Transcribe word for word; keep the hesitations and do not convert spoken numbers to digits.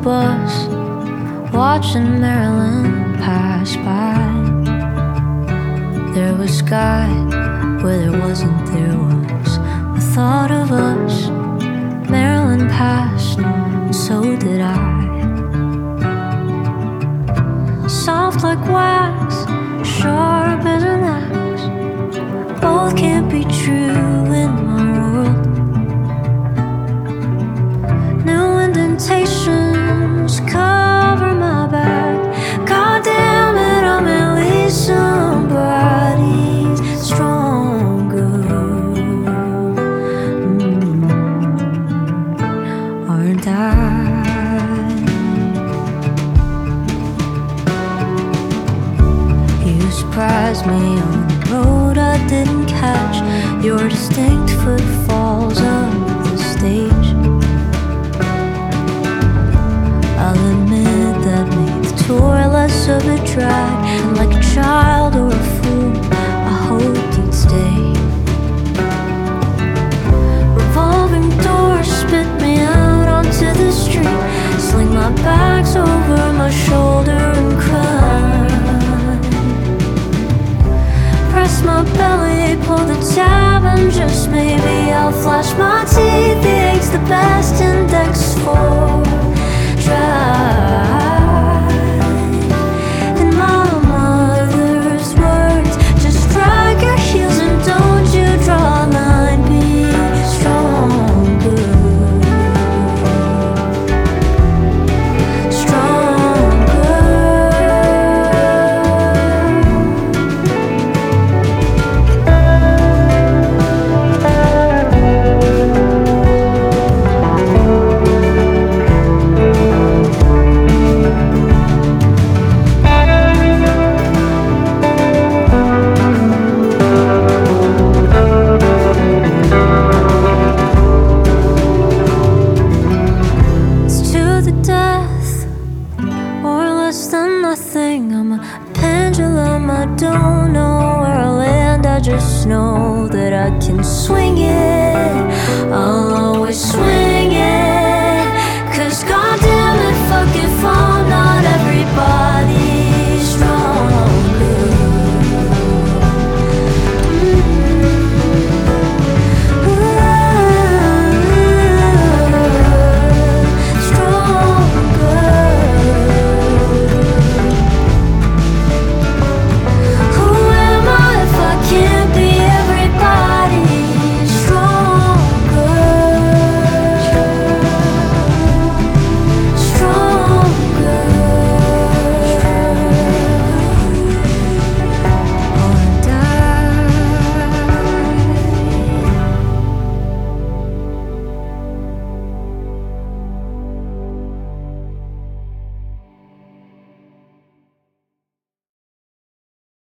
bus, watching Maryland pass by. There was sky where there wasn't, there was the thought of us. Maryland passed, and so did I. Soft like wax, sharp as an axe, both can't be true in my world. New indentations cover my back. God damn it, I'm at least somebody's stronger. Mm, aren't I? You surprised me on the road I didn't catch. Your distinct footfalls up the stage. I'll admit that made the tour less of a drag. And like a child or a fool, I hoped you'd stay. Revolving doors spit me out onto the street. Sling my bags over my shoulder and cry. Press my belly, pull the tab, and just maybe I'll flash my teeth. The egg's the best index for drive. And my mother's words, just drag your heels and don't you draw a line. Be stronger, stronger. It's to the death, or less than nothing. I'm a pendulum, I don't know where I'll land. I just know that I can swing it. I'll always swing it.